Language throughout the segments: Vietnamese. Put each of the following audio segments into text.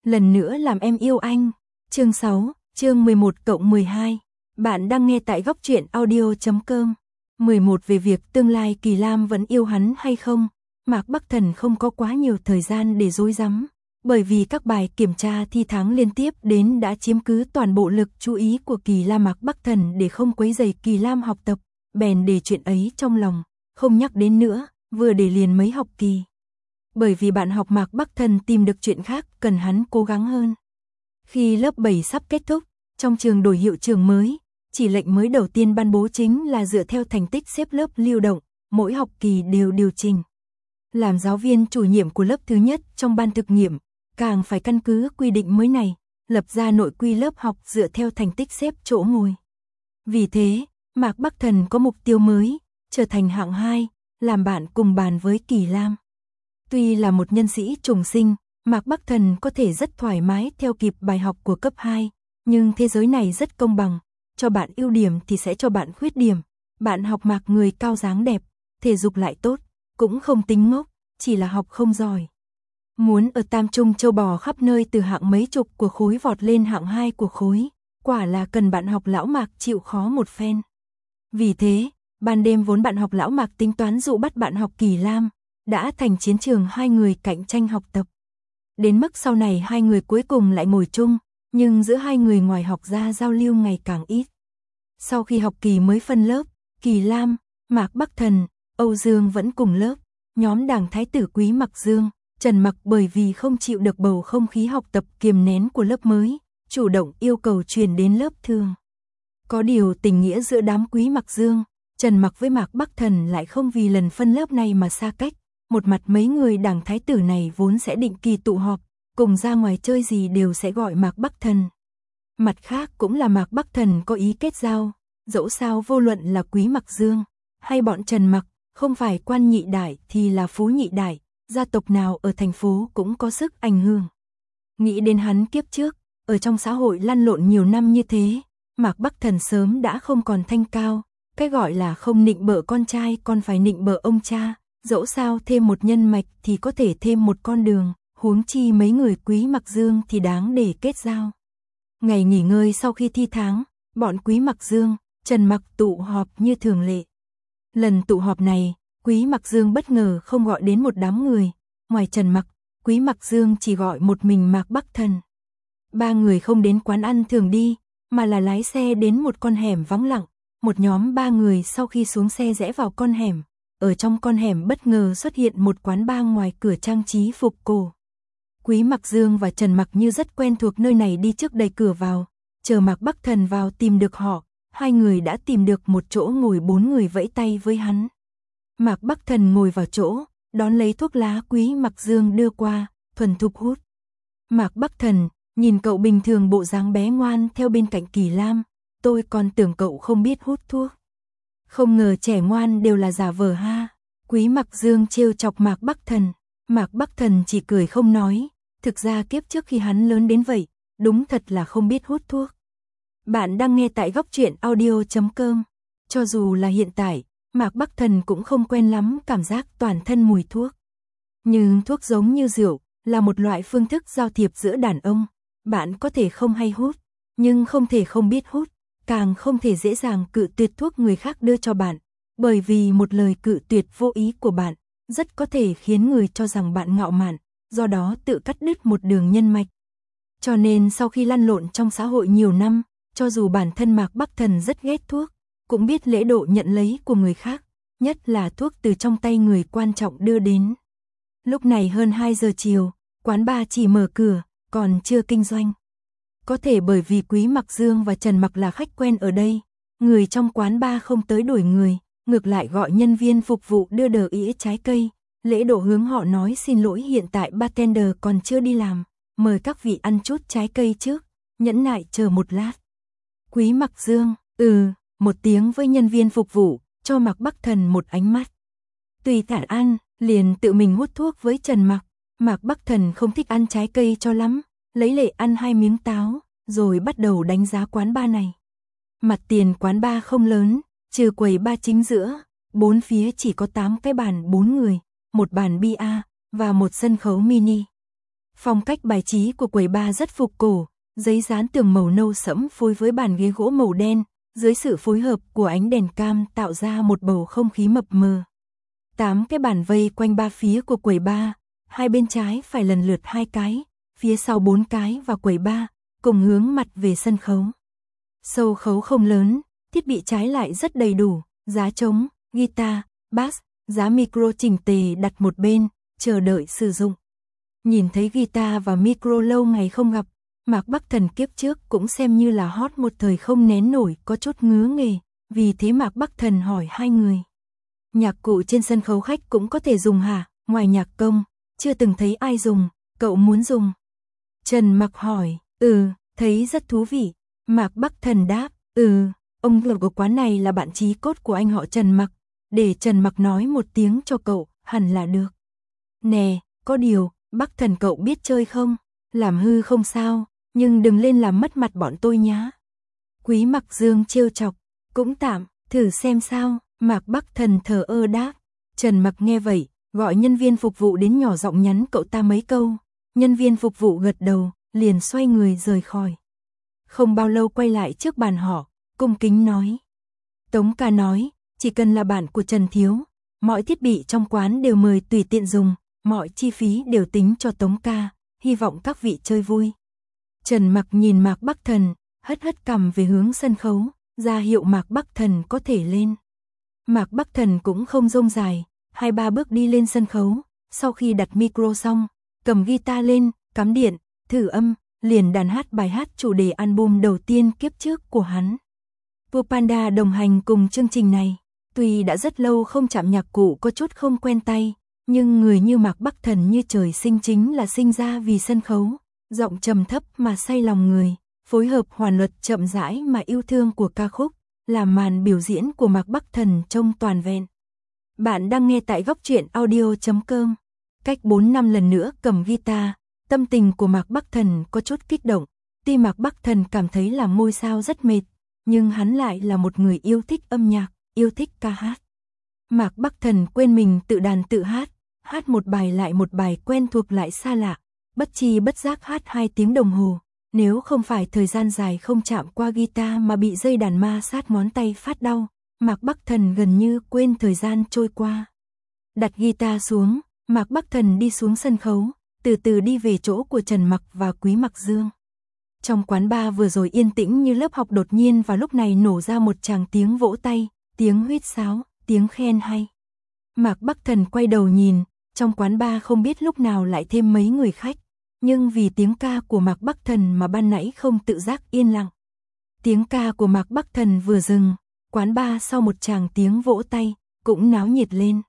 lần nữa làm em yêu anh. Chương 6, chương 11/12. Bạn đang nghe tại góc truyện audio.com. 11 về việc tương lai Kỳ Lam vẫn yêu hắn hay không. Mạc Bắc Thần không có quá nhiều thời gian để rối rắm, bởi vì các bài kiểm tra thi tháng liên tiếp đến đã chiếm cứ toàn bộ lực chú ý của Kỳ Lam. Mạc Bắc Thần để không quấy rầy Kỳ Lam học tập, bèn để chuyện ấy trong lòng, không nhắc đến nữa, vừa để liền mấy học kỳ. Bởi vì bạn học Mạc Bắc Thần tìm được chuyện khác cần hắn cố gắng hơn. Khi lớp 7 sắp kết thúc, trong trường đổi hiệu trưởng mới, chỉ lệnh mới đầu tiên ban bố chính là dựa theo thành tích xếp lớp lưu động, mỗi học kỳ đều điều chỉnh. Làm giáo viên chủ nhiệm của lớp thứ nhất trong ban thực nghiệm, càng phải căn cứ quy định mới này, lập ra nội quy lớp học dựa theo thành tích xếp chỗ ngồi. Vì thế, Mạc Bắc Thần có mục tiêu mới, trở thành hạng 2, làm bạn cùng bàn với Kỳ Lam. Tuy là một nhân sĩ trùng sinh, Mạc Bắc Thần có thể rất thoải mái theo kịp bài học của cấp 2, nhưng thế giới này rất công bằng, cho bạn ưu điểm thì sẽ cho bạn khuyết điểm. Bạn học Mạc người cao dáng đẹp, thể dục lại tốt, cũng không tính ngốc, chỉ là học không giỏi. Muốn ở tam trung châu bò khắp nơi từ hạng mấy chục của khối vọt lên hạng 2 của khối, quả là cần bạn học lão Mạc chịu khó một phen. Vì thế, ban đêm vốn bạn học lão Mạc tính toán dụ bắt bạn học Kỳ Lam, đã thành chiến trường hai người cạnh tranh học tập. Đến mức sau này hai người cuối cùng lại ngồi chung, nhưng giữa hai người ngoài học ra giao lưu ngày càng ít. Sau khi học kỳ mới phân lớp, Kỳ Lam, Mạc Bắc Thần, Âu Dương vẫn cùng lớp, nhóm đảng thái tử Quý Mặc Dương, Trần Mặc bởi vì không chịu được bầu không khí học tập kiềm nén của lớp mới, chủ động yêu cầu chuyển đến lớp thường. Có điều tình nghĩa giữa đám Quý Mặc Dương, Trần Mặc với Mạc Bắc Thần lại không vì lần phân lớp này mà xa cách. Một mặt mấy người đảng thái tử này vốn sẽ định kỳ tụ họp, cùng ra ngoài chơi gì đều sẽ gọi Mạc Bắc Thần. Mặt khác cũng là Mạc Bắc Thần có ý kết giao, dẫu sao vô luận là Quý Mặc Dương, hay bọn Trần Mặc, không phải quan nhị đại thì là phú nhị đại, gia tộc nào ở thành phố cũng có sức ảnh hưởng. Nghĩ đến hắn kiếp trước, ở trong xã hội lăn lộn nhiều năm như thế, Mạc Bắc Thần sớm đã không còn thanh cao, cái gọi là không nịnh bợ con trai còn phải nịnh bợ ông cha. Dẫu sao thêm một nhân mạch thì có thể thêm một con đường, huống chi mấy người Quý Mặc Dương thì đáng để kết giao. Ngày nghỉ ngơi sau khi thi tháng, bọn Quý Mặc Dương, Trần Mặc tụ họp như thường lệ. Lần tụ họp này, Quý Mặc Dương bất ngờ không gọi đến một đám người, ngoài Trần Mặc, Quý Mặc Dương chỉ gọi một mình Mạc Bắc Thần. Ba người không đến quán ăn thường đi, mà là lái xe đến một con hẻm vắng lặng, một nhóm ba người sau khi xuống xe rẽ vào con hẻm. Ở trong con hẻm bất ngờ xuất hiện một quán bar ngoài cửa trang trí phục cổ. Quý Mặc Dương và Trần Mặc như rất quen thuộc nơi này đi trước đẩy cửa vào, chờ Mạc Bắc Thần vào tìm được họ, hai người đã tìm được một chỗ ngồi, bốn người vẫy tay với hắn. Mạc Bắc Thần ngồi vào chỗ, đón lấy thuốc lá Quý Mặc Dương đưa qua, thuần thục hút. Mạc Bắc Thần, nhìn cậu bình thường bộ dáng bé ngoan theo bên cạnh Kỳ Lam, tôi còn tưởng cậu không biết hút thuốc. Không ngờ trẻ ngoan đều là giả vờ ha. Quý Mặc Dương trêu chọc Mạc Bắc Thần. Mạc Bắc Thần chỉ cười không nói. Thực ra kiếp trước khi hắn lớn đến vậy, đúng thật là không biết hút thuốc. Bạn đang nghe tại góc truyện audio.com. Cho dù là hiện tại, Mạc Bắc Thần cũng không quen lắm cảm giác toàn thân mùi thuốc. Nhưng thuốc giống như rượu, là một loại phương thức giao thiệp giữa đàn ông. Bạn có thể không hay hút, nhưng không thể không biết hút. Càng không thể dễ dàng cự tuyệt thuốc người khác đưa cho bạn, bởi vì một lời cự tuyệt vô ý của bạn, rất có thể khiến người cho rằng bạn ngạo mạn, do đó tự cắt đứt một đường nhân mạch. Cho nên sau khi lăn lộn trong xã hội nhiều năm, cho dù bản thân Mạc Bắc Thần rất ghét thuốc, cũng biết lễ độ nhận lấy của người khác, nhất là thuốc từ trong tay người quan trọng đưa đến. Lúc này hơn 2 giờ chiều, quán bar chỉ mở cửa, còn chưa kinh doanh. Có thể bởi vì Quý Mặc Dương và Trần Mặc là khách quen ở đây, người trong quán bar không tới đổi người, ngược lại gọi nhân viên phục vụ đưa đờ ĩa trái cây, lễ độ hướng họ nói xin lỗi hiện tại bartender còn chưa đi làm, mời các vị ăn chút trái cây trước, nhẫn nại chờ một lát. Quý Mặc Dương, một tiếng với nhân viên phục vụ, cho Mạc Bắc Thần một ánh mắt. Tùy thản ăn, liền tự mình hút thuốc với Trần Mặc. Mạc Bắc Thần không thích ăn trái cây cho lắm, lấy lệ ăn 2 miếng táo, rồi bắt đầu đánh giá quán bar này. Mặt tiền quán bar không lớn, trừ quầy bar chính giữa, bốn phía chỉ có 8 cái bàn 4 người, một bàn bia và một sân khấu mini. Phong cách bài trí của quầy bar rất phục cổ, giấy dán tường màu nâu sẫm phối với bàn ghế gỗ màu đen, dưới sự phối hợp của ánh đèn cam tạo ra một bầu không khí mập mờ. 8 cái bàn vây quanh ba phía của quầy bar, hai bên trái phải lần lượt 2 cái, phía sau 4 cái và quầy bar, cùng hướng mặt về sân khấu. Sân khấu không lớn, thiết bị trái lại rất đầy đủ, giá trống, guitar, bass, giá micro chỉnh tề đặt một bên, chờ đợi sử dụng. Nhìn thấy guitar và micro lâu ngày không gặp, Mạc Bắc Thần kiếp trước cũng xem như là hot một thời không nén nổi, có chút ngứa nghề, vì thế Mạc Bắc Thần hỏi hai người. Nhạc cụ trên sân khấu khách cũng có thể dùng hả? Ngoài nhạc công, chưa từng thấy ai dùng, cậu muốn dùng. Trần Mặc hỏi, thấy rất thú vị. Mạc Bắc Thần đáp, ông vợ của quán này là bạn chí cốt của anh họ Trần Mặc, để Trần Mặc nói một tiếng cho cậu, hẳn là được. Nè, có điều, Bắc Thần cậu biết chơi không? Làm hư không sao, nhưng đừng lên làm mất mặt bọn tôi nhá. Quý Mặc Dương trêu chọc, cũng tạm, thử xem sao. Mạc Bắc Thần thờ ơ đáp. Trần Mặc nghe vậy, gọi nhân viên phục vụ đến nhỏ giọng nhắn cậu ta mấy câu. Nhân viên phục vụ gật đầu, liền xoay người rời khỏi. Không bao lâu quay lại trước bàn họ, cung kính nói. Tống ca nói, chỉ cần là bạn của Trần Thiếu, mọi thiết bị trong quán đều mời tùy tiện dùng, mọi chi phí đều tính cho Tống ca, hy vọng các vị chơi vui. Trần Mặc nhìn Mạc Bắc Thần, hất cằm về hướng sân khấu, ra hiệu Mạc Bắc Thần có thể lên. Mạc Bắc Thần cũng không rông dài, 2-3 bước đi lên sân khấu, sau khi đặt micro xong, cầm guitar lên, cắm điện, thử âm, liền đàn hát bài hát chủ đề album đầu tiên kiếp trước của hắn. Pua Panda đồng hành cùng chương trình này, tuy đã rất lâu không chạm nhạc cụ có chút không quen tay, nhưng người như Mạc Bắc Thần như trời sinh chính là sinh ra vì sân khấu, giọng trầm thấp mà say lòng người, phối hợp hoàn luật chậm rãi mà yêu thương của ca khúc, làm màn biểu diễn của Mạc Bắc Thần trông toàn vẹn. Bạn đang nghe tại Góc Truyện Audio.com. Cách 4 năm lần nữa cầm guitar, tâm tình của Mạc Bắc Thần có chút kích động. Tuy Mạc Bắc Thần cảm thấy làm ngôi sao rất mệt, nhưng hắn lại là một người yêu thích âm nhạc, yêu thích ca hát. Mạc Bắc Thần quên mình tự đàn tự hát, hát một bài lại một bài quen thuộc lại xa lạ, bất chi bất giác hát 2 tiếng đồng hồ. Nếu không phải thời gian dài không chạm qua guitar mà bị dây đàn ma sát ngón tay phát đau, Mạc Bắc Thần gần như quên thời gian trôi qua. Đặt guitar xuống, Mạc Bắc Thần đi xuống sân khấu, từ từ đi về chỗ của Trần Mặc và Quý Mặc Dương. Trong quán bar vừa rồi yên tĩnh như lớp học, đột nhiên vào lúc này nổ ra một tràng tiếng vỗ tay, tiếng huýt sáo, tiếng khen hay. Mạc Bắc Thần quay đầu nhìn, trong quán bar không biết lúc nào lại thêm mấy người khách. Nhưng vì tiếng ca của Mạc Bắc Thần mà ban nãy không tự giác yên lặng. Tiếng ca của Mạc Bắc Thần vừa dừng, quán bar sau một tràng tiếng vỗ tay, cũng náo nhiệt lên.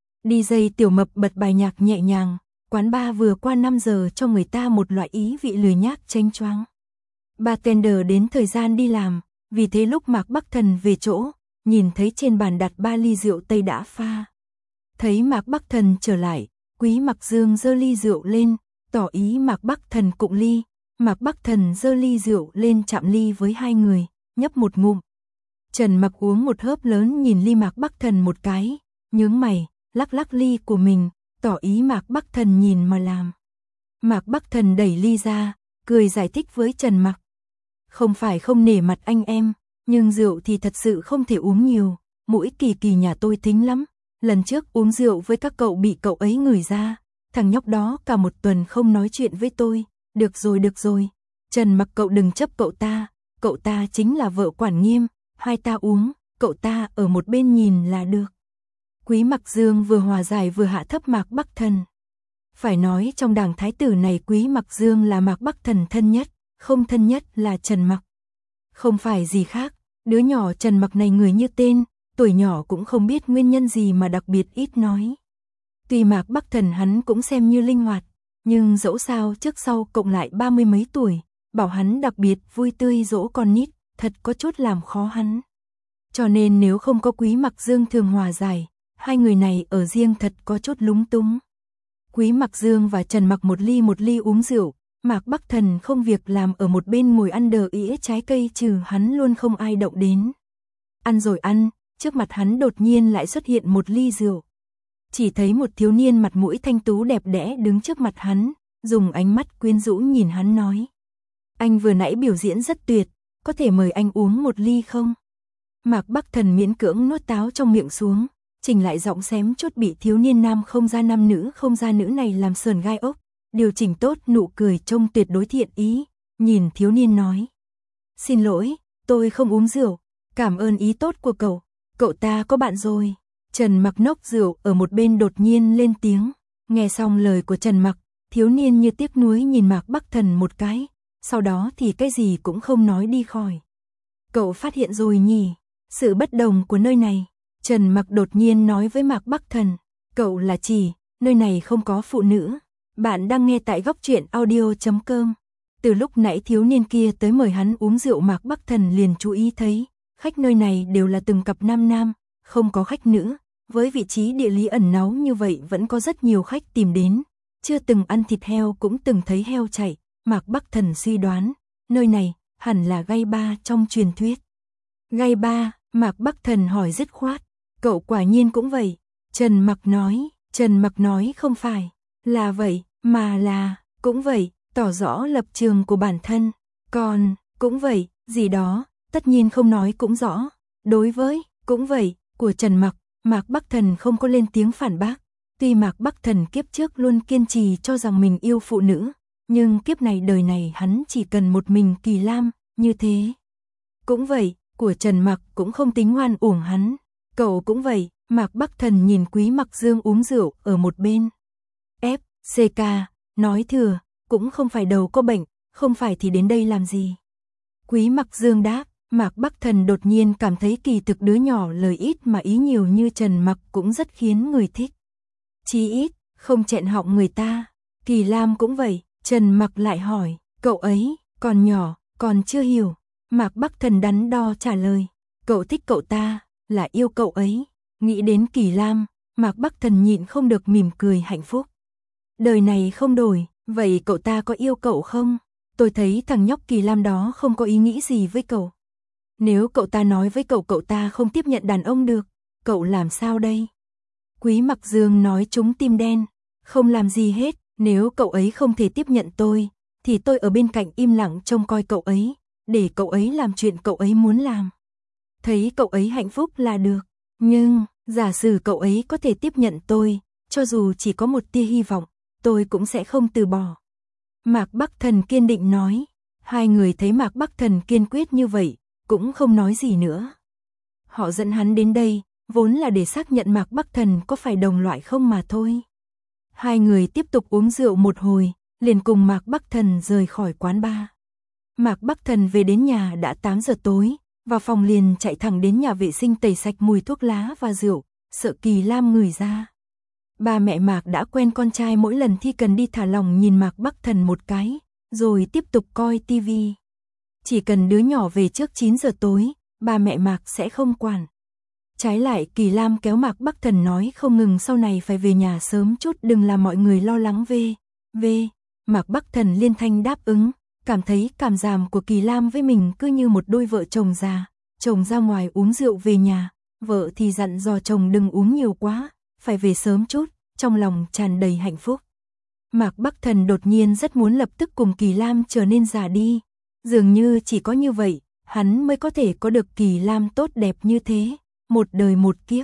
DJ Tiểu Mập bật bài nhạc nhẹ nhàng, quán bar vừa qua 5 giờ cho người ta một loại ý vị lười nhác chênh choáng. Bartender đến thời gian đi làm, vì thế lúc Mạc Bắc Thần về chỗ, nhìn thấy trên bàn đặt 3 ly rượu Tây đã pha. Thấy Mạc Bắc Thần trở lại, Quý Mặc Dương giơ ly rượu lên, tỏ ý Mạc Bắc Thần cụng ly. Mạc Bắc Thần giơ ly rượu lên chạm ly với hai người, nhấp một ngụm. Trần Mặc uống một hớp lớn nhìn ly Mạc Bắc Thần một cái, nhướng mày, lắc ly của mình, tỏ ý Mạc Bắc Thần nhìn mà làm. Mạc Bắc Thần đẩy ly ra, cười giải thích với Trần Mặc. Không phải không nể mặt anh em, nhưng rượu thì thật sự không thể uống nhiều, mũi Kỳ nhà tôi thính lắm. Lần trước uống rượu với các cậu bị cậu ấy ngửi ra. Thằng nhóc đó cả một tuần không nói chuyện với tôi. Được rồi. Trần Mặc cậu đừng chấp cậu ta chính là vợ quản nghiêm, hai ta uống, cậu ta ở một bên nhìn là được. Quý Mặc Dương vừa hòa giải vừa hạ thấp Mạc Bắc Thần. Phải nói trong đảng thái tử này Quý Mặc Dương là Mạc Bắc Thần thân nhất, không thân nhất là Trần Mặc. Không phải gì khác, đứa nhỏ Trần Mặc này người như tên, tuổi nhỏ cũng không biết nguyên nhân gì mà đặc biệt ít nói. Tuy Mạc Bắc Thần hắn cũng xem như linh hoạt, nhưng dẫu sao trước sau cộng lại 30 mấy tuổi, bảo hắn đặc biệt vui tươi dỗ con nít, thật có chút làm khó hắn. Cho nên nếu không có Quý Mặc Dương thường hòa giải, hai người này ở riêng thật có chút lúng túng. Quý Mặc Dương và Trần Mặc một ly uống rượu, Mạc Bắc Thần không việc làm ở một bên ngồi ăn đờ ỉa trái cây, trừ hắn luôn không ai động đến. Ăn rồi ăn, trước mặt hắn đột nhiên lại xuất hiện một ly rượu. Chỉ thấy một thiếu niên mặt mũi thanh tú đẹp đẽ đứng trước mặt hắn, dùng ánh mắt quyến rũ nhìn hắn nói. Anh vừa nãy biểu diễn rất tuyệt, có thể mời anh uống một ly không? Mạc Bắc Thần miễn cưỡng nuốt táo trong miệng xuống, chỉnh lại giọng xém chút bị thiếu niên nam không ra nam nữ không ra nữ này làm sờn gai ốc, điều chỉnh tốt nụ cười trông tuyệt đối thiện ý, nhìn thiếu niên nói. Xin lỗi, tôi không uống rượu, cảm ơn ý tốt của cậu ta có bạn rồi. Trần Mặc nốc rượu ở một bên đột nhiên lên tiếng, nghe xong lời của Trần Mặc, thiếu niên như tiếc nuối nhìn Mạc Bắc Thần một cái, sau đó thì cái gì cũng không nói đi khỏi. Cậu phát hiện rồi nhỉ, sự bất đồng của nơi này. Trần Mặc đột nhiên nói với Mạc Bắc Thần, cậu là chỉ, nơi này không có phụ nữ. Bạn đang nghe tại góc truyện audio.com. Từ lúc nãy thiếu niên kia tới mời hắn uống rượu, Mạc Bắc Thần liền chú ý thấy, khách nơi này đều là từng cặp nam nam, không có khách nữ. Với vị trí địa lý ẩn náu như vậy vẫn có rất nhiều khách tìm đến. Chưa từng ăn thịt heo cũng từng thấy heo chạy, Mạc Bắc Thần suy đoán, nơi này hẳn là gay bar trong truyền thuyết. Gay bar, Mạc Bắc Thần hỏi dứt khoát, cậu quả nhiên cũng vậy. Trần Mặc nói không phải là vậy, mà là cũng vậy, tỏ rõ lập trường của bản thân. Còn cũng vậy, gì đó, tất nhiên không nói cũng rõ. Đối với cũng vậy của Trần Mặc, Mạc Bắc Thần không có lên tiếng phản bác. Tuy Mạc Bắc Thần kiếp trước luôn kiên trì cho rằng mình yêu phụ nữ, nhưng kiếp này đời này hắn chỉ cần một mình Kỳ Lam, như thế. Cũng vậy, của Trần Mặc cũng không tính oan uổng hắn. Cậu cũng vậy, Mạc Bắc Thần nhìn Quý Mặc Dương uống rượu ở một bên. CK, nói thừa, cũng không phải đầu có bệnh, không phải thì đến đây làm gì. Quý Mặc Dương đáp, Mạc Bắc Thần đột nhiên cảm thấy kỳ thực đứa nhỏ lời ít mà ý nhiều như Trần Mặc cũng rất khiến người thích. Chí ít, không chẹn họng người ta. Kỳ Lam cũng vậy, Trần Mặc lại hỏi, cậu ấy, còn nhỏ, còn chưa hiểu. Mạc Bắc Thần đắn đo trả lời, cậu thích cậu ta, là yêu cậu ấy. Nghĩ đến Kỳ Lam, Mạc Bắc Thần nhịn không được mỉm cười hạnh phúc. Đời này không đổi, vậy cậu ta có yêu cậu không? Tôi thấy thằng nhóc Kỳ Lam đó không có ý nghĩ gì với cậu. Nếu cậu ta nói với cậu ta không tiếp nhận đàn ông được, cậu làm sao đây? Quý Mặc Dương nói trúng tim đen, không làm gì hết, nếu cậu ấy không thể tiếp nhận tôi, thì tôi ở bên cạnh im lặng trông coi cậu ấy, để cậu ấy làm chuyện cậu ấy muốn làm. Thấy cậu ấy hạnh phúc là được, nhưng giả sử cậu ấy có thể tiếp nhận tôi, cho dù chỉ có một tia hy vọng, tôi cũng sẽ không từ bỏ. Mạc Bắc Thần kiên định nói. Hai người thấy Mạc Bắc Thần kiên quyết như vậy, cũng không nói gì nữa. Họ dẫn hắn đến đây, vốn là để xác nhận Mạc Bắc Thần có phải đồng loại không mà thôi. Hai người tiếp tục uống rượu một hồi, liền cùng Mạc Bắc Thần rời khỏi quán bar. Mạc Bắc Thần về đến nhà đã 8 giờ tối, vào phòng liền chạy thẳng đến nhà vệ sinh tẩy sạch mùi thuốc lá và rượu, sợ Kỳ Lam ngửi ra. Ba mẹ Mạc đã quen con trai mỗi lần thi cần đi thả lỏng nhìn Mạc Bắc Thần một cái, rồi tiếp tục coi tivi. Chỉ cần đứa nhỏ về trước 9 giờ tối, ba mẹ Mạc sẽ không quản. Trái lại Kỳ Lam kéo Mạc Bắc Thần nói không ngừng sau này phải về nhà sớm chút đừng làm mọi người lo lắng về. Mạc Bắc Thần liên thanh đáp ứng, cảm thấy cảm giảm của Kỳ Lam với mình cứ như một đôi vợ chồng già. Chồng ra ngoài uống rượu về nhà, vợ thì dặn dò chồng đừng uống nhiều quá, phải về sớm chút, trong lòng tràn đầy hạnh phúc. Mạc Bắc Thần đột nhiên rất muốn lập tức cùng Kỳ Lam trở nên già đi. Dường như chỉ có như vậy, hắn mới có thể có được Kỳ Lam tốt đẹp như thế, một đời một kiếp.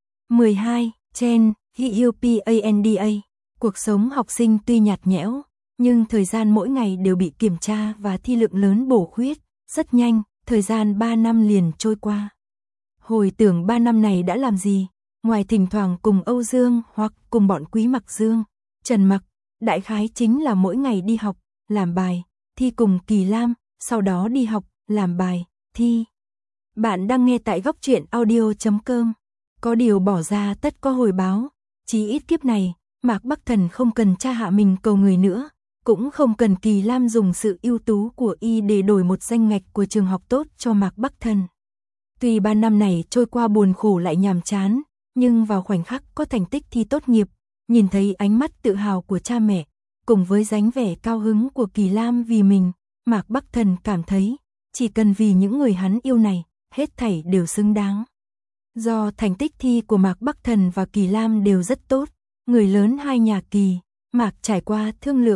12. Chen, Hyopanda. Cuộc sống học sinh tuy nhạt nhẽo, nhưng thời gian mỗi ngày đều bị kiểm tra và thi lượng lớn bổ khuyết, rất nhanh, thời gian 3 năm liền trôi qua. Hồi tưởng 3 năm này đã làm gì, ngoài thỉnh thoảng cùng Âu Dương hoặc cùng bọn Quý Mặc Dương, Trần Mặc, đại khái chính là mỗi ngày đi học, làm bài, thi cùng Kỳ Lam, sau đó đi học, làm bài, thi. Bạn đang nghe tại góc truyện audio.com. Có điều bỏ ra tất có hồi báo, chí ít kiếp này, Mạc Bắc Thần không cần tra hạ mình cầu người nữa, cũng không cần Kỳ Lam dùng sự ưu tú của y để đổi một danh ngạch của trường học tốt cho Mạc Bắc Thần. Tuy 3 năm này trôi qua buồn khổ lại nhàm chán, nhưng vào khoảnh khắc có thành tích thi tốt nghiệp, nhìn thấy ánh mắt tự hào của cha mẹ, cùng với dáng vẻ cao hứng của Kỳ Lam vì mình, Mạc Bắc Thần cảm thấy, chỉ cần vì những người hắn yêu này, hết thảy đều xứng đáng. Do thành tích thi của Mạc Bắc Thần và Kỳ Lam đều rất tốt, người lớn hai nhà Kỳ, Mạc trải qua thương lượng,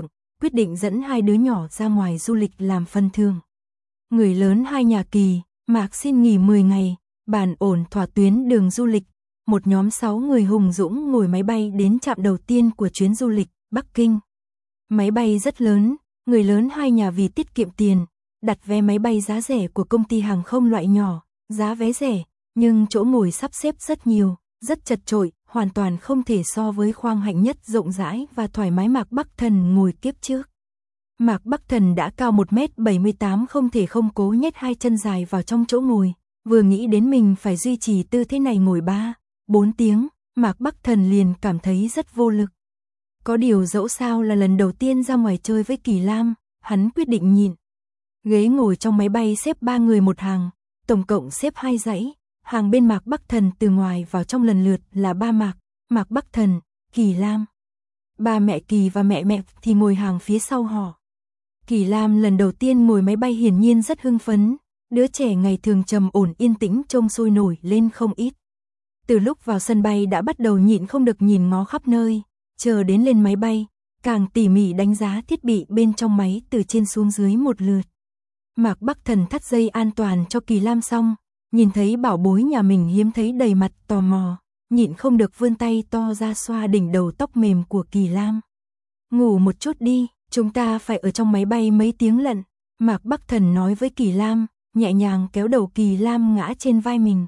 quyết định dẫn hai đứa nhỏ ra ngoài du lịch làm phần thưởng. Người lớn hai nhà Kỳ, Mạc xin nghỉ 10 ngày, bàn ổn thỏa tuyến đường du lịch. Một nhóm 6 người hùng dũng ngồi máy bay đến trạm đầu tiên của chuyến du lịch, Bắc Kinh. Máy bay rất lớn, người lớn hai nhà vì tiết kiệm tiền, đặt vé máy bay giá rẻ của công ty hàng không loại nhỏ, giá vé rẻ, nhưng chỗ ngồi sắp xếp rất nhiều, rất chật chội, hoàn toàn không thể so với khoang hạnh nhất rộng rãi và thoải mái Mạc Bắc Thần ngồi kiếp trước. Mạc Bắc Thần đã cao 1m78 không thể không cố nhét hai chân dài vào trong chỗ ngồi, vừa nghĩ đến mình phải duy trì tư thế này ngồi 3-4 tiếng, Mạc Bắc Thần liền cảm thấy rất vô lực. Có điều dẫu sao là lần đầu tiên ra ngoài chơi với Kỳ Lam, hắn quyết định nhịn. Ghế ngồi trong máy bay xếp 3 người một hàng, tổng cộng xếp 2 dãy, hàng bên Mạc Bắc Thần từ ngoài vào trong lần lượt là ba Mạc, Mạc Bắc Thần, Kỳ Lam. Ba mẹ Kỳ và mẹ thì ngồi hàng phía sau họ. Kỳ Lam lần đầu tiên ngồi máy bay hiển nhiên rất hưng phấn, đứa trẻ ngày thường trầm ổn yên tĩnh trông sôi nổi lên không ít. Từ lúc vào sân bay đã bắt đầu nhịn không được nhìn ngó khắp nơi, chờ đến lên máy bay, càng tỉ mỉ đánh giá thiết bị bên trong máy từ trên xuống dưới một lượt. Mạc Bắc Thần thắt dây an toàn cho Kỳ Lam xong, nhìn thấy bảo bối nhà mình hiếm thấy đầy mặt tò mò, nhịn không được vươn tay to ra xoa đỉnh đầu tóc mềm của Kỳ Lam. Ngủ một chút đi, chúng ta phải ở trong máy bay mấy tiếng lận, Mạc Bắc Thần nói với Kỳ Lam, nhẹ nhàng kéo đầu Kỳ Lam ngã trên vai mình.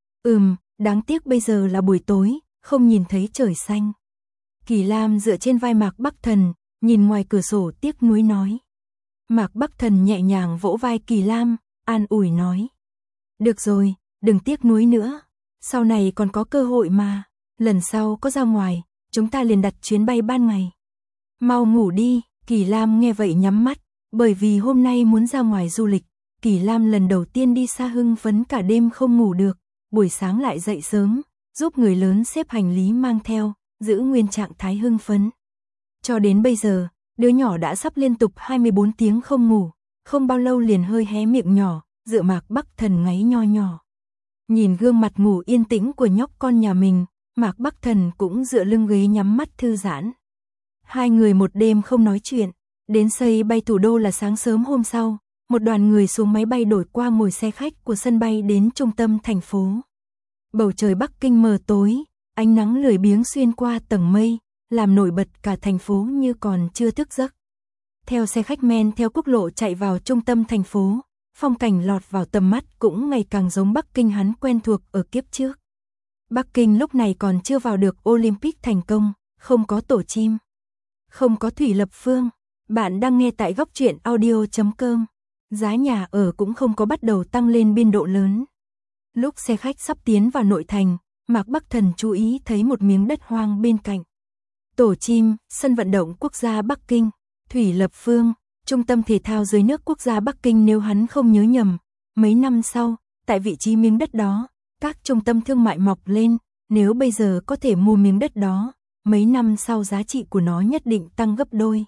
Đáng tiếc bây giờ là buổi tối, không nhìn thấy trời xanh. Kỳ Lam dựa trên vai Mạc Bắc Thần, nhìn ngoài cửa sổ tiếc nuối nói. Mạc Bắc Thần nhẹ nhàng vỗ vai Kỳ Lam, an ủi nói. Được rồi, đừng tiếc nuối nữa, sau này còn có cơ hội mà, lần sau có ra ngoài, chúng ta liền đặt chuyến bay ban ngày. Mau ngủ đi, Kỳ Lam nghe vậy nhắm mắt, bởi vì hôm nay muốn ra ngoài du lịch, Kỳ Lam lần đầu tiên đi xa hưng phấn cả đêm không ngủ được, buổi sáng lại dậy sớm, giúp người lớn xếp hành lý mang theo, giữ nguyên trạng thái hưng phấn. Cho đến bây giờ, đứa nhỏ đã sắp liên tục 24 tiếng không ngủ, không bao lâu liền hơi hé miệng nhỏ, dựa Mạc Bắc Thần ngáy nho nhỏ. Nhìn gương mặt ngủ yên tĩnh của nhóc con nhà mình, Mạc Bắc Thần cũng dựa lưng ghế nhắm mắt thư giãn. Hai người một đêm không nói chuyện, đến sân bay thủ đô là sáng sớm hôm sau, một đoàn người xuống máy bay đổi qua ngồi xe khách của sân bay đến trung tâm thành phố. Bầu trời Bắc Kinh mờ tối, ánh nắng lười biếng xuyên qua tầng mây, làm nổi bật cả thành phố như còn chưa thức giấc. Theo xe khách men theo quốc lộ chạy vào trung tâm thành phố, phong cảnh lọt vào tầm mắt cũng ngày càng giống Bắc Kinh hắn quen thuộc ở kiếp trước. Bắc Kinh lúc này còn chưa vào được Olympic thành công, không có tổ chim, không có thủy lập phương. Bạn đang nghe tại góc truyện audio.com. Giá nhà ở cũng không có bắt đầu tăng lên biên độ lớn. Lúc xe khách sắp tiến vào nội thành, Mạc Bắc Thần chú ý thấy một miếng đất hoang bên cạnh. Tổ chim, sân vận động quốc gia Bắc Kinh, thủy lập phương, trung tâm thể thao dưới nước quốc gia Bắc Kinh nếu hắn không nhớ nhầm. Mấy năm sau, tại vị trí miếng đất đó, các trung tâm thương mại mọc lên, nếu bây giờ có thể mua miếng đất đó, mấy năm sau giá trị của nó nhất định tăng gấp đôi.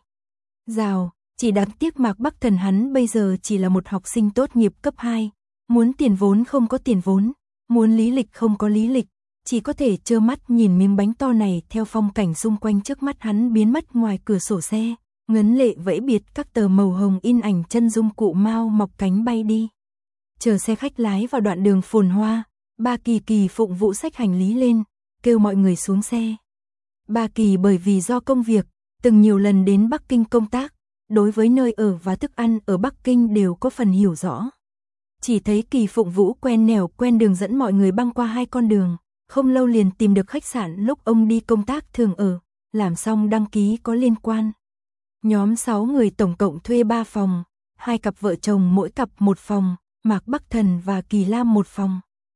Rào, chỉ đáng tiếc Mạc Bắc Thần hắn bây giờ chỉ là một học sinh tốt nghiệp cấp 2, muốn tiền vốn không có tiền vốn, muốn lý lịch không có lý lịch, chỉ có thể trơ mắt nhìn miếng bánh to này theo phong cảnh xung quanh trước mắt hắn biến mất ngoài cửa sổ xe, ngấn lệ vẫy biệt các tờ màu hồng in ảnh chân dung cụ Mao mọc cánh bay đi. Chờ xe khách lái vào đoạn đường phồn hoa, Ba Kỳ phụng vụ xách hành lý lên, kêu mọi người xuống xe. Ba Kỳ bởi vì do công việc, từng nhiều lần đến Bắc Kinh công tác, đối với nơi ở và thức ăn ở Bắc Kinh đều có phần hiểu rõ. Chỉ thấy Kỳ Phụng Vũ quen nẻo quen đường dẫn mọi người băng qua hai con đường, không lâu liền tìm được khách sạn lúc ông đi công tác thường ở, làm xong đăng ký có liên quan. Nhóm 6 người tổng cộng thuê 3 phòng, 2 cặp vợ chồng mỗi cặp một phòng, Mạc Bắc Thần và Kỳ Lam một phòng.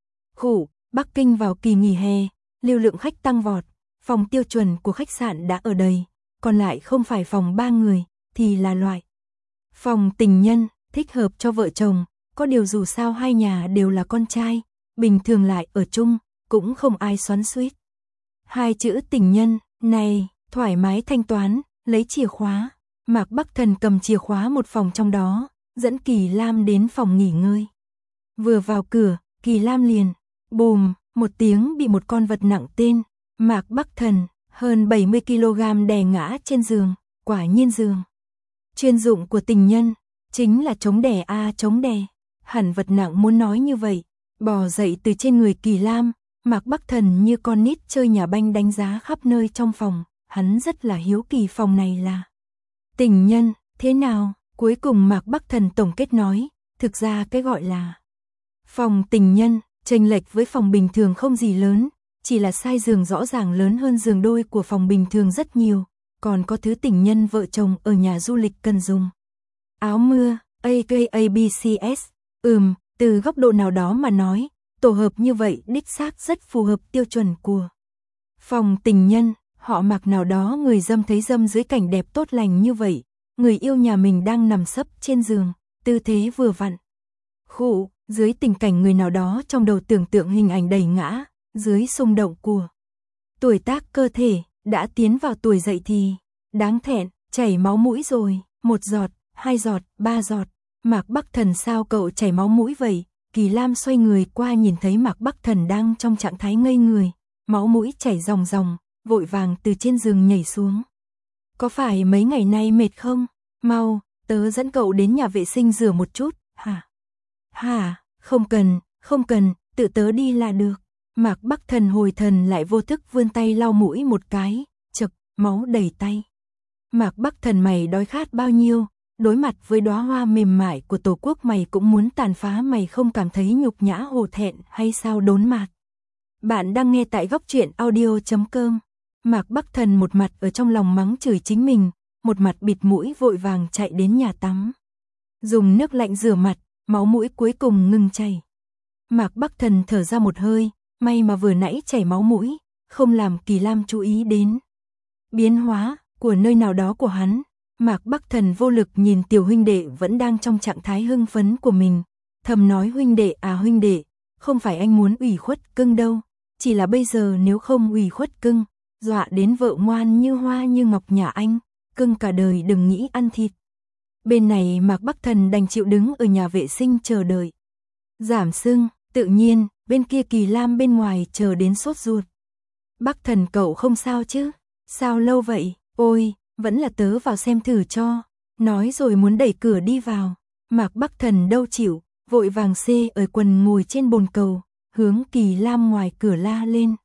Bắc Kinh vào kỳ nghỉ hè, lưu lượng khách tăng vọt, phòng tiêu chuẩn của khách sạn đã ở đầy, còn lại không phải phòng 3 người, thì là loại phòng tình nhân, thích hợp cho vợ chồng, có điều dù sao hai nhà đều là con trai, bình thường lại ở chung, cũng không ai xoắn xuýt. Hai chữ tình nhân, này, thoải mái thanh toán, lấy chìa khóa, Mạc Bắc Thần cầm chìa khóa một phòng trong đó, dẫn Kỳ Lam đến phòng nghỉ ngơi. Vừa vào cửa, Kỳ Lam liền, bùm, một tiếng bị một con vật nặng tên, Mạc Bắc Thần, hơn 70 kg đè ngã trên giường, quả nhiên giường Chuyên dụng của tình nhân, chính là chống đè chống đè. Hẳn vật nặng muốn nói như vậy, bò dậy từ trên người Kỳ Lam, Mạc Bắc Thần như con nít chơi nhà banh đánh giá khắp nơi trong phòng, hắn rất là hiếu kỳ phòng này là tình nhân, thế nào? Cuối cùng Mạc Bắc Thần tổng kết nói, thực ra cái gọi là phòng tình nhân, chênh lệch với phòng bình thường không gì lớn, chỉ là size giường rõ ràng lớn hơn giường đôi của phòng bình thường rất nhiều, còn có thứ tình nhân vợ chồng ở nhà du lịch cần dùng. Áo mưa, AKABCS, từ góc độ nào đó mà nói, tổ hợp như vậy đích xác rất phù hợp tiêu chuẩn của phòng tình nhân, họ Mạc nào đó người dâm thấy dâm dưới cảnh đẹp tốt lành như vậy, người yêu nhà mình đang nằm sấp trên giường, tư thế vừa vặn. Khụ, dưới tình cảnh người nào đó trong đầu tưởng tượng hình ảnh đầy ngã, dưới xung động của tuổi tác cơ thể, đã tiến vào tuổi dậy thì, đáng thẹn, chảy máu mũi rồi, 1 giọt, 2 giọt, 3 giọt, Mạc Bắc Thần sao cậu chảy máu mũi vậy? Kỳ Lam xoay người qua nhìn thấy Mạc Bắc Thần đang trong trạng thái ngây người, máu mũi chảy ròng ròng, vội vàng từ trên giường nhảy xuống. Có phải mấy ngày nay mệt không? Mau, tớ dẫn cậu đến nhà vệ sinh rửa một chút, hả? Không cần, tự tớ đi là được. Mạc Bắc Thần hồi thần lại vô thức vươn tay lau mũi một cái, chực, máu đầy tay. Mạc Bắc Thần mày đói khát bao nhiêu, đối mặt với đóa hoa mềm mại của Tổ quốc mày cũng muốn tàn phá, mày không cảm thấy nhục nhã hổ thẹn hay sao Đốn Mạc? Bạn đang nghe tại góc truyện audio.com. Mạc Bắc Thần một mặt ở trong lòng mắng chửi chính mình, một mặt bịt mũi vội vàng chạy đến nhà tắm. Dùng nước lạnh rửa mặt, máu mũi cuối cùng ngừng chảy. Mạc Bắc Thần thở ra một hơi, may mà vừa nãy chảy máu mũi, không làm Kỳ Lam chú ý đến biến hóa của nơi nào đó của hắn. Mạc Bắc Thần vô lực nhìn tiểu huynh đệ vẫn đang trong trạng thái hưng phấn của mình, thầm nói huynh đệ, không phải anh muốn ủy khuất cưng đâu, chỉ là bây giờ nếu không ủy khuất cưng, dọa đến vợ ngoan như hoa như ngọc nhà anh, cưng cả đời đừng nghĩ ăn thịt. Bên này Mạc Bắc Thần đành chịu đứng ở nhà vệ sinh chờ đợi giảm sưng, tự nhiên, bên kia Kỳ Lam bên ngoài chờ đến sốt ruột. Bắc Thần cậu không sao chứ? Sao lâu vậy? Ôi, vẫn là tớ vào xem thử cho. Nói rồi muốn đẩy cửa đi vào. Mạc Bắc Thần đâu chịu, vội vàng xê ở quần ngồi trên bồn cầu, hướng Kỳ Lam ngoài cửa la lên.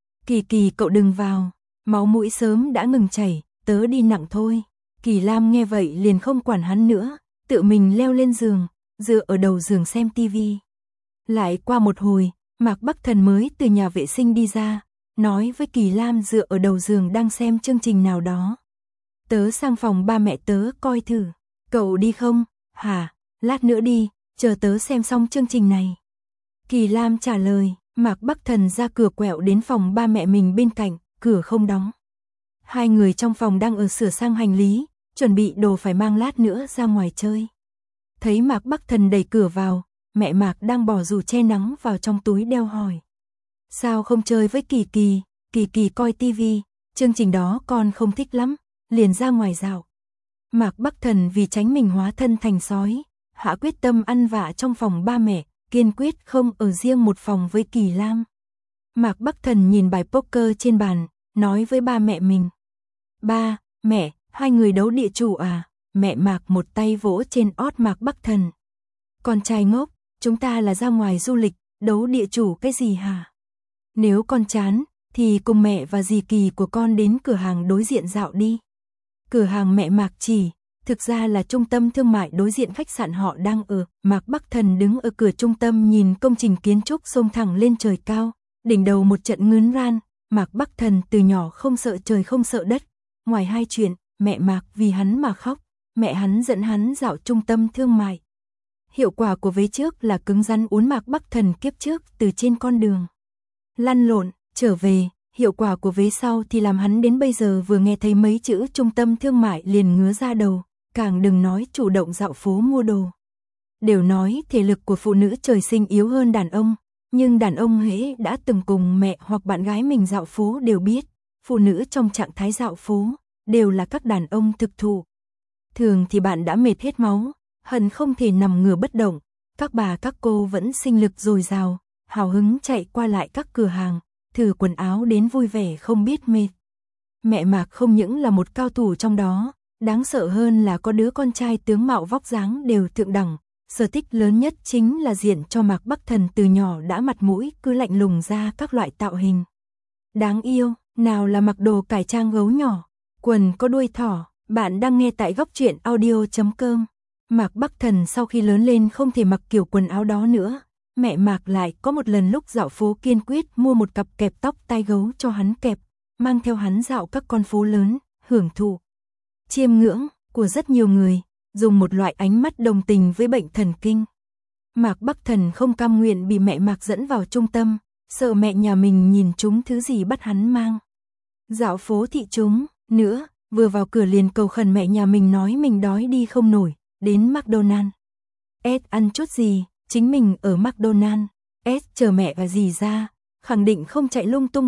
Kỳ cậu đừng vào, máu mũi sớm đã ngừng chảy, tớ đi nặng thôi. Kỳ Lam nghe vậy liền không quản hắn nữa, tự mình leo lên giường, dựa ở đầu giường xem tivi. Lại qua một hồi, Mạc Bắc Thần mới từ nhà vệ sinh đi ra, nói với Kỳ Lam dựa ở đầu giường đang xem chương trình nào đó. Tớ sang phòng ba mẹ tớ coi thử, cậu đi không? Hả, lát nữa đi, chờ tớ xem xong chương trình này. Kỳ Lam trả lời, Mạc Bắc Thần ra cửa quẹo đến phòng ba mẹ mình bên cạnh, cửa không đóng. Hai người trong phòng đang ở sửa sang hành lý, chuẩn bị đồ phải mang lát nữa ra ngoài chơi. Thấy Mạc Bắc Thần đẩy cửa vào, mẹ Mạc đang bỏ dù che nắng vào trong túi đeo hỏi. Sao không chơi với Kỳ coi tivi, chương trình đó con không thích lắm, liền ra ngoài dạo. Mạc Bắc Thần vì tránh mình hóa thân thành sói, hạ quyết tâm ăn vạ trong phòng ba mẹ, kiên quyết không ở riêng một phòng với Kỳ Lam. Mạc Bắc Thần nhìn bài poker trên bàn, nói với ba mẹ mình. Ba, mẹ, hai người đấu địa chủ à? Mẹ Mạc một tay vỗ trên ót Mạc Bắc Thần. Con trai ngốc, chúng ta là ra ngoài du lịch, đấu địa chủ cái gì hả? Nếu con chán, thì cùng mẹ và dì Kỳ của con đến cửa hàng đối diện dạo đi. Cửa hàng mẹ Mạc chỉ, thực ra là trung tâm thương mại đối diện khách sạn họ đang ở. Mạc Bắc Thần đứng ở cửa trung tâm nhìn công trình kiến trúc xông thẳng lên trời cao, đỉnh đầu một trận ngướn ran. Mạc Bắc Thần từ nhỏ không sợ trời không sợ đất. Ngoài hai chuyện, mẹ Mạc vì hắn mà khóc, mẹ hắn dẫn hắn dạo trung tâm thương mại. Hiệu quả của vế trước là cứng rắn uốn Mạc Bắc Thần kiếp trước từ trên con đường lăn lộn, trở về. Hiệu quả của vế sau thì làm hắn đến bây giờ vừa nghe thấy mấy chữ trung tâm thương mại liền ngứa ra đầu, càng đừng nói chủ động dạo phố mua đồ. Đều nói thể lực của phụ nữ trời sinh yếu hơn đàn ông, nhưng đàn ông hễ đã từng cùng mẹ hoặc bạn gái mình dạo phố đều biết, phụ nữ trong trạng thái dạo phố đều là các đàn ông thực thụ. Thường thì bạn đã mệt hết máu, hận không thể nằm ngửa bất động, các bà các cô vẫn sinh lực dồi dào, hào hứng chạy qua lại các cửa hàng, thử quần áo đến vui vẻ không biết mệt. Mẹ Mạc không những là một cao thủ trong đó, Đáng sợ hơn là có đứa con trai tướng mạo vóc dáng đều thượng đẳng, sở thích lớn nhất chính là diện cho Mạc Bắc Thần từ nhỏ đã mặt mũi cứ lạnh lùng ra các loại tạo hình. Đáng yêu, nào là mặc đồ cải trang gấu nhỏ, quần có đuôi thỏ. Bạn đang nghe tại Góc Truyện Audio.com. Mạc Bắc Thần sau khi lớn lên không thể mặc kiểu quần áo đó nữa. Mẹ Mạc lại có một lần lúc dạo phố kiên quyết mua một cặp kẹp tóc tai gấu cho hắn kẹp, mang theo hắn dạo các con phố lớn, hưởng thụ chiêm ngưỡng của rất nhiều người, dùng một loại ánh mắt đồng tình với bệnh thần kinh. Mạc Bắc Thần không cam nguyện bị mẹ Mạc dẫn vào trung tâm, sợ mẹ nhà mình nhìn chúng thứ gì bắt hắn mang dạo phố thị chúng nữa, vừa vào cửa liền cầu khẩn mẹ nhà mình nói mình đói đi không nổi, đến McDonald S ăn chút gì, chính mình ở McDonald S chờ mẹ và dì ra, khẳng định không chạy lung tung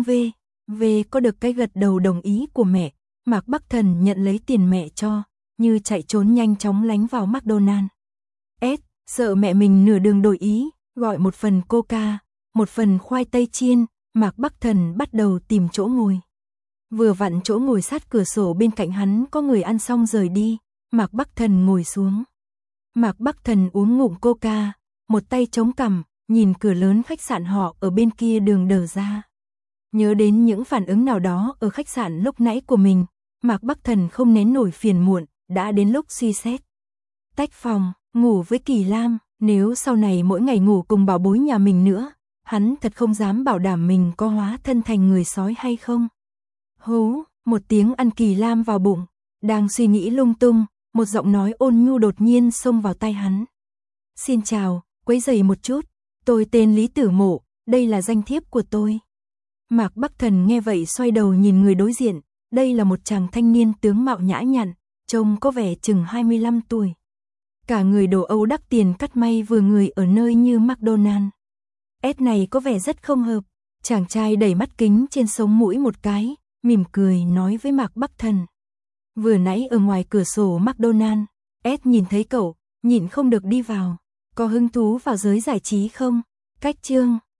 về có được cái gật đầu đồng ý của mẹ. Mạc Bắc Thần nhận lấy tiền mẹ cho, như chạy trốn nhanh chóng lánh vào McDonald S, sợ mẹ mình nửa đường đổi ý, gọi một phần coca, một phần khoai tây chiên. Mạc Bắc Thần bắt đầu tìm chỗ ngồi. Vừa vặn chỗ ngồi sát cửa sổ bên cạnh hắn có người ăn xong rời đi, Mạc Bắc Thần ngồi xuống. Mạc Bắc Thần uống ngụm coca, một tay chống cằm, nhìn cửa lớn khách sạn họ ở bên kia đường đờ ra. Nhớ đến những phản ứng nào đó ở khách sạn lúc nãy của mình, Mạc Bắc Thần không nén nổi phiền muộn, đã đến lúc suy xét. Tách phòng, ngủ với Kỳ Lam, nếu sau này mỗi ngày ngủ cùng bảo bối nhà mình nữa, hắn thật không dám bảo đảm mình có hóa thân thành người sói hay không. Hú, một tiếng ăn Kỳ Lam vào bụng, đang suy nghĩ lung tung, một giọng nói ôn nhu đột nhiên xông vào tai hắn. Xin chào, quấy rầy một chút, tôi tên Lý Tử Mộ, đây là danh thiếp của tôi. Mạc Bắc Thần nghe vậy xoay đầu nhìn người đối diện, đây là một chàng thanh niên tướng mạo nhã nhặn, trông có vẻ chừng 25 tuổi. Cả người đồ Âu đắt tiền cắt may vừa người ở nơi như McDonald S này có vẻ rất không hợp. Chàng trai đẩy mắt kính trên sống mũi một cái, mỉm cười nói với Mạc Bắc Thần. Vừa nãy ở ngoài cửa sổ McDonald S nhìn thấy cậu, nhịn không được đi vào. Có hứng thú vào giới giải trí không? Cách chương